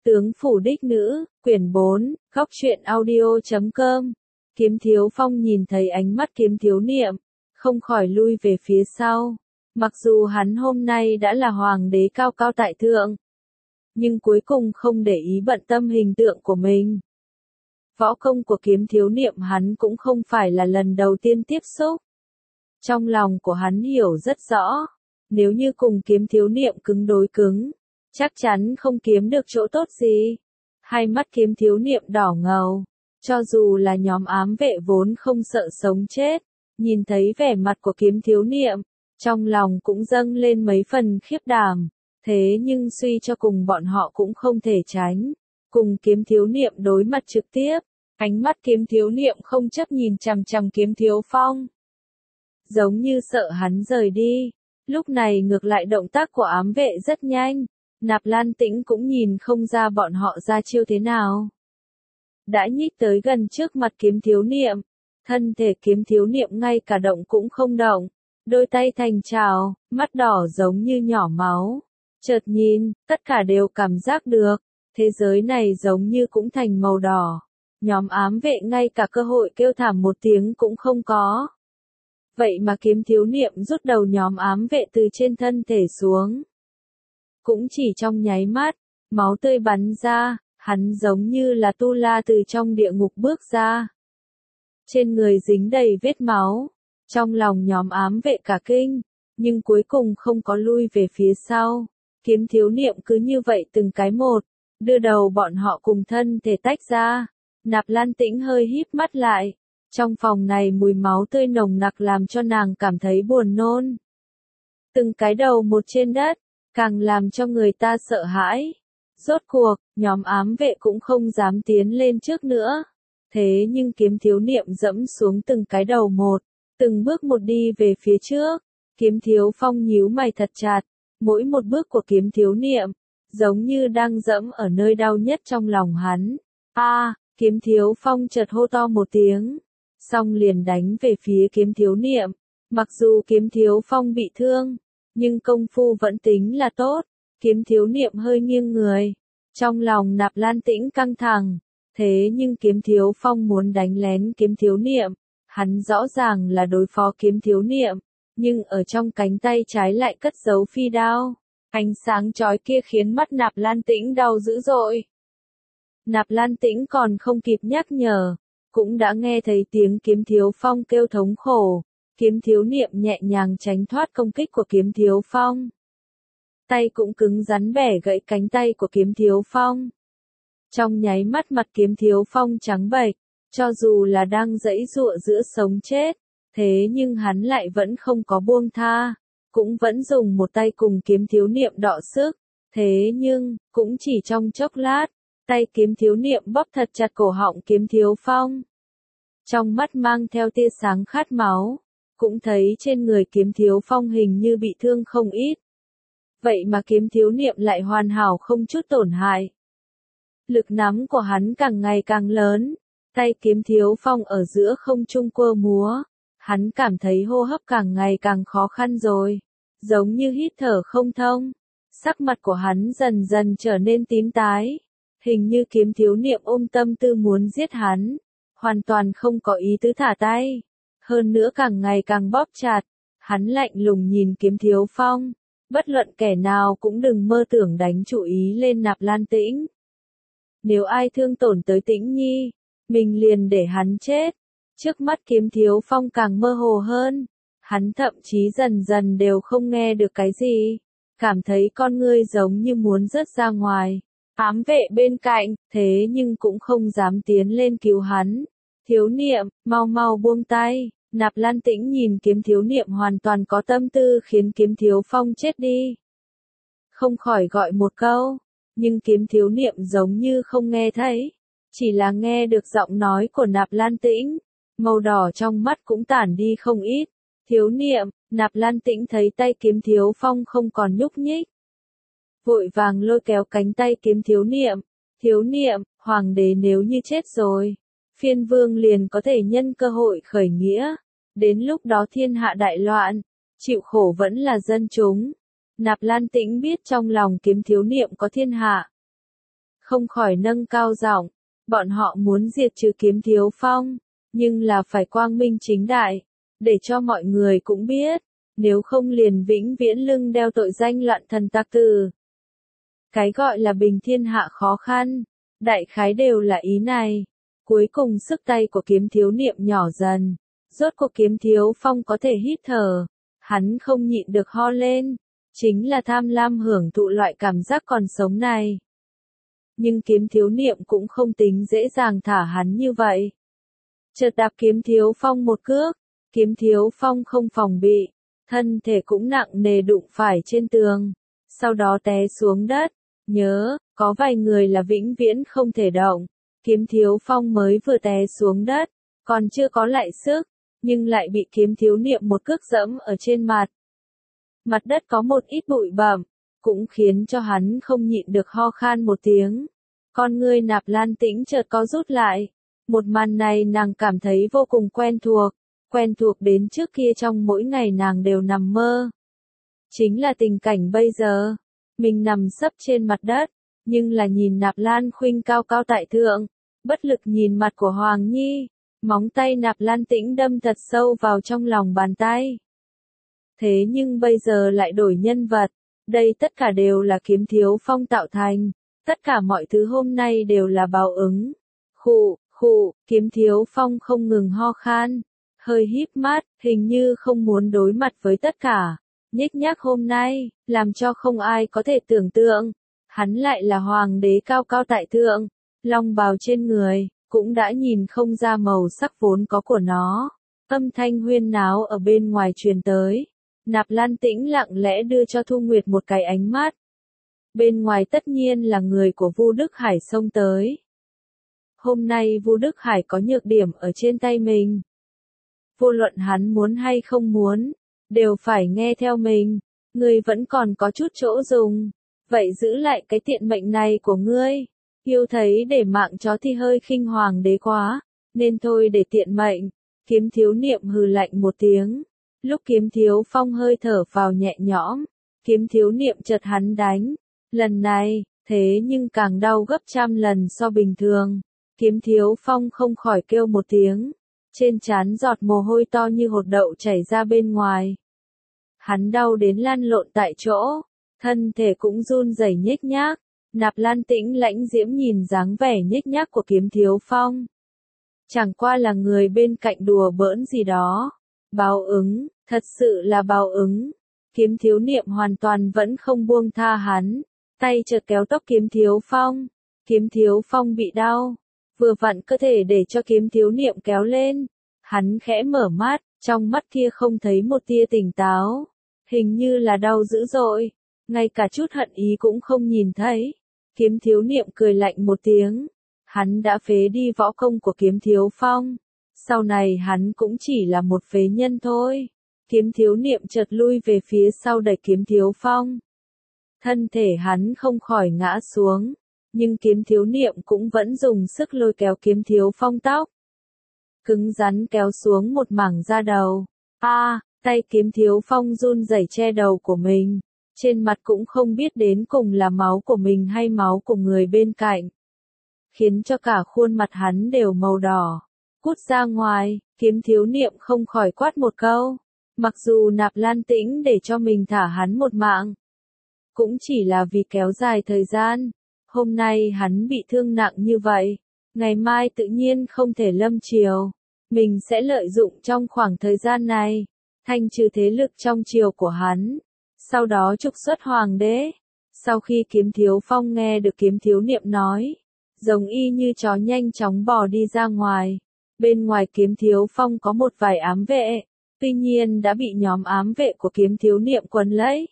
Tướng phủ đích nữ, quyển 4, góc truyện audio.com. Kiếm Thiếu Phong nhìn thấy ánh mắt Kiếm Thiếu Niệm, không khỏi lui về phía sau. Mặc dù hắn hôm nay đã là hoàng đế cao cao tại thượng, nhưng cuối cùng không để ý bận tâm hình tượng của mình. Võ công của Kiếm Thiếu Niệm hắn cũng không phải là lần đầu tiên tiếp xúc. Trong lòng của hắn hiểu rất rõ, nếu như cùng Kiếm Thiếu Niệm cứng đối cứng, chắc chắn không kiếm được chỗ tốt gì. Hai mắt Kiếm Thiếu Niệm đỏ ngầu, cho dù là nhóm ám vệ vốn không sợ sống chết, nhìn thấy vẻ mặt của Kiếm Thiếu Niệm, trong lòng cũng dâng lên mấy phần khiếp đảm, thế nhưng suy cho cùng bọn họ cũng không thể tránh, cùng Kiếm Thiếu Niệm đối mặt trực tiếp. Ánh mắt Kiếm Thiếu Niệm không chấp nhìn chằm chằm Kiếm Thiếu Phong, giống như sợ hắn rời đi. Lúc này ngược lại động tác của ám vệ rất nhanh, Nạp Lan Tĩnh cũng nhìn không ra bọn họ ra chiêu thế nào. Đã nhích tới gần trước mặt Kiếm Thiếu Niệm, thân thể Kiếm Thiếu Niệm ngay cả động cũng không động, đôi tay thành trào, mắt đỏ giống như nhỏ máu. Chợt nhìn, tất cả đều cảm giác được, thế giới này giống như cũng thành màu đỏ. Nhóm ám vệ ngay cả cơ hội kêu thảm một tiếng cũng không có. Vậy mà Kiếm Thiếu Niệm rút đầu nhóm ám vệ từ trên thân thể xuống. Cũng chỉ trong nháy mắt, máu tươi bắn ra, hắn giống như là tu la từ trong địa ngục bước ra. Trên người dính đầy vết máu, trong lòng nhóm ám vệ cả kinh, nhưng cuối cùng không có lui về phía sau. Kiếm Thiếu Niệm cứ như vậy từng cái một, đưa đầu bọn họ cùng thân thể tách ra. Nạp Lan Tĩnh hơi híp mắt lại, trong phòng này mùi máu tươi nồng nặc làm cho nàng cảm thấy buồn nôn. Từng cái đầu một trên đất, càng làm cho người ta sợ hãi. Rốt cuộc, nhóm ám vệ cũng không dám tiến lên trước nữa. Thế nhưng Kiếm Thiếu Niệm dẫm xuống từng cái đầu một, từng bước một đi về phía trước. Kiếm Thiếu Phong nhíu mày thật chặt, mỗi một bước của Kiếm Thiếu Niệm, giống như đang dẫm ở nơi đau nhất trong lòng hắn. Kiếm Thiếu Phong chợt hô to một tiếng, xong liền đánh về phía Kiếm Thiếu Niệm. Mặc dù Kiếm Thiếu Phong bị thương, nhưng công phu vẫn tính là tốt. Kiếm Thiếu Niệm hơi nghiêng người, trong lòng Nạp Lan Tĩnh căng thẳng. Thế nhưng Kiếm Thiếu Phong muốn đánh lén Kiếm Thiếu Niệm, hắn rõ ràng là đối phó Kiếm Thiếu Niệm, nhưng ở trong cánh tay trái lại cất giấu phi đao. Ánh sáng chói kia khiến mắt Nạp Lan Tĩnh đau dữ dội. Nạp Lan Tĩnh còn không kịp nhắc nhở, cũng đã nghe thấy tiếng Kiếm Thiếu Phong kêu thống khổ. Kiếm Thiếu Niệm nhẹ nhàng tránh thoát công kích của Kiếm Thiếu Phong. Tay cũng cứng rắn bẻ gãy cánh tay của Kiếm Thiếu Phong. Trong nháy mắt mặt Kiếm Thiếu Phong trắng bệch, cho dù là đang giãy giụa giữa sống chết, thế nhưng hắn lại vẫn không có buông tha, cũng vẫn dùng một tay cùng Kiếm Thiếu Niệm đọ sức. Thế nhưng, cũng chỉ trong chốc lát, tay Kiếm Thiếu Niệm bóp thật chặt cổ họng Kiếm Thiếu Phong. Trong mắt mang theo tia sáng khát máu, cũng thấy trên người Kiếm Thiếu Phong hình như bị thương không ít. Vậy mà Kiếm Thiếu Niệm lại hoàn hảo không chút tổn hại. Lực nắm của hắn càng ngày càng lớn, tay Kiếm Thiếu Phong ở giữa không trung quơ múa. Hắn cảm thấy hô hấp càng ngày càng khó khăn rồi, giống như hít thở không thông. Sắc mặt của hắn dần dần trở nên tím tái, hình như Kiếm Thiếu Niệm ôm tâm tư muốn giết hắn, hoàn toàn không có ý tứ thả tay. Hơn nữa càng ngày càng bóp chặt, hắn lạnh lùng nhìn Kiếm Thiếu Phong, bất luận kẻ nào cũng đừng mơ tưởng đánh chủ ý lên Nạp Lan Tĩnh. Nếu ai thương tổn tới Tĩnh Nhi, mình liền để hắn chết. Trước mắt Kiếm Thiếu Phong càng mơ hồ hơn, hắn thậm chí dần dần đều không nghe được cái gì, cảm thấy con ngươi giống như muốn rớt ra ngoài. Ám vệ bên cạnh, thế nhưng cũng không dám tiến lên cứu hắn. Thiếu Niệm, mau mau buông tay. Nạp Lan Tĩnh nhìn Kiếm Thiếu Niệm hoàn toàn có tâm tư khiến Kiếm Thiếu Phong chết đi, không khỏi gọi một câu, nhưng Kiếm Thiếu Niệm giống như không nghe thấy, chỉ là nghe được giọng nói của Nạp Lan Tĩnh, màu đỏ trong mắt cũng tản đi không ít. Thiếu Niệm, Nạp Lan Tĩnh thấy tay Kiếm Thiếu Phong không còn nhúc nhích, vội vàng lôi kéo cánh tay Kiếm Thiếu Niệm. Thiếu Niệm, hoàng đế nếu như chết rồi, phiên vương liền có thể nhân cơ hội khởi nghĩa. Đến lúc đó thiên hạ đại loạn, chịu khổ vẫn là dân chúng. Nạp Lan Tĩnh biết trong lòng Kiếm Thiếu Niệm có thiên hạ, không khỏi nâng cao giọng, bọn họ muốn diệt trừ Kiếm Thiếu Phong, nhưng là phải quang minh chính đại, để cho mọi người cũng biết, nếu không liền vĩnh viễn lưng đeo tội danh loạn thần tặc tử. Cái gọi là bình thiên hạ khó khăn, đại khái đều là ý này. Cuối cùng sức tay của Kiếm Thiếu Niệm nhỏ dần, rốt cuộc Kiếm Thiếu Phong có thể hít thở, hắn không nhịn được ho lên, chính là tham lam hưởng thụ loại cảm giác còn sống này. Nhưng Kiếm Thiếu Niệm cũng không tính dễ dàng thả hắn như vậy. Chợt đạp Kiếm Thiếu Phong một cước, Kiếm Thiếu Phong không phòng bị, thân thể cũng nặng nề đụng phải trên tường, sau đó té xuống đất. Nhớ, có vài người là vĩnh viễn không thể động. Kiếm Thiếu Phong mới vừa té xuống đất, còn chưa có lại sức, nhưng lại bị Kiếm Thiếu Niệm một cước dẫm ở trên mặt. Mặt đất có một ít bụi bặm, cũng khiến cho hắn không nhịn được ho khan một tiếng. Con ngươi Nạp Lan Tĩnh chợt có rút lại. Một màn này nàng cảm thấy vô cùng quen thuộc đến trước kia trong mỗi ngày nàng đều nằm mơ. Chính là tình cảnh bây giờ, mình nằm sấp trên mặt đất, nhưng là nhìn Nạp Lan Khuynh cao cao tại thượng, bất lực nhìn mặt của Hoàng Nhi, móng tay Nạp Lan Tĩnh đâm thật sâu vào trong lòng bàn tay. Thế nhưng bây giờ lại đổi nhân vật, đây tất cả đều là Kiếm Thiếu Phong tạo thành, tất cả mọi thứ hôm nay đều là báo ứng. Khụ, Kiếm Thiếu Phong không ngừng ho khan, hơi híp mắt, hình như không muốn đối mặt với tất cả. Nhếch nhác hôm nay, làm cho không ai có thể tưởng tượng, hắn lại là hoàng đế cao cao tại thượng, long bào trên người, cũng đã nhìn không ra màu sắc vốn có của nó. Âm thanh huyên náo ở bên ngoài truyền tới, Nạp Lan Tĩnh lặng lẽ đưa cho Thu Nguyệt một cái ánh mắt. Bên ngoài tất nhiên là người của Vu Đức Hải xông tới. Hôm nay Vu Đức Hải có nhược điểm ở trên tay mình. Vô luận hắn muốn hay không muốn, đều phải nghe theo mình, ngươi vẫn còn có chút chỗ dùng, vậy giữ lại cái tiện mệnh này của ngươi. Yêu thấy để mạng chó thì hơi khinh hoàng đế quá, nên thôi để tiện mệnh. Kiếm Thiếu Niệm hừ lạnh một tiếng, lúc Kiếm Thiếu Phong hơi thở vào nhẹ nhõm, Kiếm Thiếu Niệm chợt hắn đánh, lần này, thế nhưng càng đau gấp trăm lần so bình thường. Kiếm Thiếu Phong không khỏi kêu một tiếng, trên trán giọt mồ hôi to như hột đậu chảy ra bên ngoài. Hắn đau đến lăn lộn tại chỗ, thân thể cũng run rẩy nhếch nhác. Nạp Lan Tĩnh lãnh diễm nhìn dáng vẻ nhếch nhác của Kiếm Thiếu Phong. Chẳng qua là người bên cạnh đùa bỡn gì đó. Báo ứng, thật sự là báo ứng. Kiếm Thiếu Niệm hoàn toàn vẫn không buông tha hắn, tay chợt kéo tóc Kiếm Thiếu Phong. Kiếm Thiếu Phong bị đau, vừa vặn cơ thể để cho Kiếm Thiếu Niệm kéo lên. Hắn khẽ mở mắt, trong mắt kia không thấy một tia tỉnh táo, hình như là đau dữ dội, ngay cả chút hận ý cũng không nhìn thấy. Kiếm Thiếu Niệm cười lạnh một tiếng, hắn đã phế đi võ công của Kiếm Thiếu Phong, sau này hắn cũng chỉ là một phế nhân thôi. Kiếm Thiếu Niệm chợt lui về phía sau đẩy Kiếm Thiếu Phong. Thân thể hắn không khỏi ngã xuống, nhưng Kiếm Thiếu Niệm cũng vẫn dùng sức lôi kéo Kiếm Thiếu Phong tóc. Cứng rắn kéo xuống một mảng da đầu. Tay Kiếm Thiếu Phong run rẩy che đầu của mình. Trên mặt cũng không biết đến cùng là máu của mình hay máu của người bên cạnh. Khiến cho cả khuôn mặt hắn đều màu đỏ. Cút ra ngoài, Kiếm Thiếu Niệm không khỏi quát một câu. Mặc dù Nạp Lan Tĩnh để cho mình thả hắn một mạng, cũng chỉ là vì kéo dài thời gian. Hôm nay hắn bị thương nặng như vậy, ngày mai tự nhiên không thể lâm triều. Mình sẽ lợi dụng trong khoảng thời gian này, thanh trừ thế lực trong triều của hắn, sau đó trục xuất hoàng đế. Sau khi Kiếm Thiếu Phong nghe được Kiếm Thiếu Niệm nói, giống y như chó nhanh chóng bò đi ra ngoài. Bên ngoài Kiếm Thiếu Phong có một vài ám vệ, tuy nhiên đã bị nhóm ám vệ của Kiếm Thiếu Niệm quấn lấy.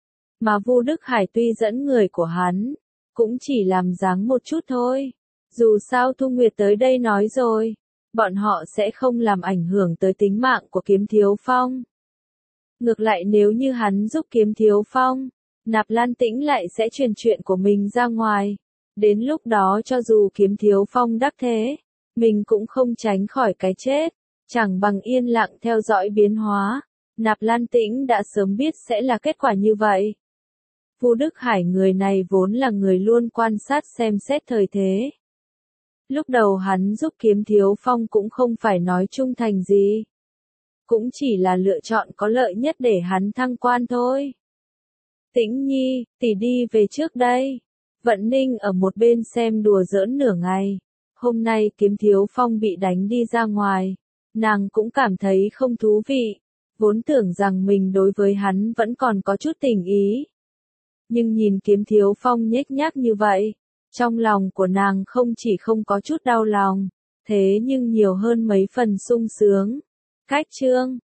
Mà Vu Đức Hải tuy dẫn người của hắn, cũng chỉ làm dáng một chút thôi. Dù sao Thu Nguyệt tới đây nói rồi, bọn họ sẽ không làm ảnh hưởng tới tính mạng của Kiếm Thiếu Phong. Ngược lại nếu như hắn giúp Kiếm Thiếu Phong, Nạp Lan Tĩnh lại sẽ truyền chuyện của mình ra ngoài. Đến lúc đó cho dù Kiếm Thiếu Phong đắc thế, mình cũng không tránh khỏi cái chết, chẳng bằng yên lặng theo dõi biến hóa. Nạp Lan Tĩnh đã sớm biết sẽ là kết quả như vậy. Vu Đức Hải người này vốn là người luôn quan sát xem xét thời thế. Lúc đầu hắn giúp Kiếm Thiếu Phong cũng không phải nói trung thành gì. Cũng chỉ là lựa chọn có lợi nhất để hắn thăng quan thôi. Tĩnh Nhi, tỷ đi về trước đây. Vận Ninh ở một bên xem đùa giỡn nửa ngày. Hôm nay Kiếm Thiếu Phong bị đánh đi ra ngoài. Nàng cũng cảm thấy không thú vị. Vốn tưởng rằng mình đối với hắn vẫn còn có chút tình ý. Nhưng nhìn Kiếm Thiếu Phong nhếch nhác như vậy. Trong lòng của nàng không chỉ không có chút đau lòng. Thế nhưng nhiều hơn mấy phần sung sướng. Cách chương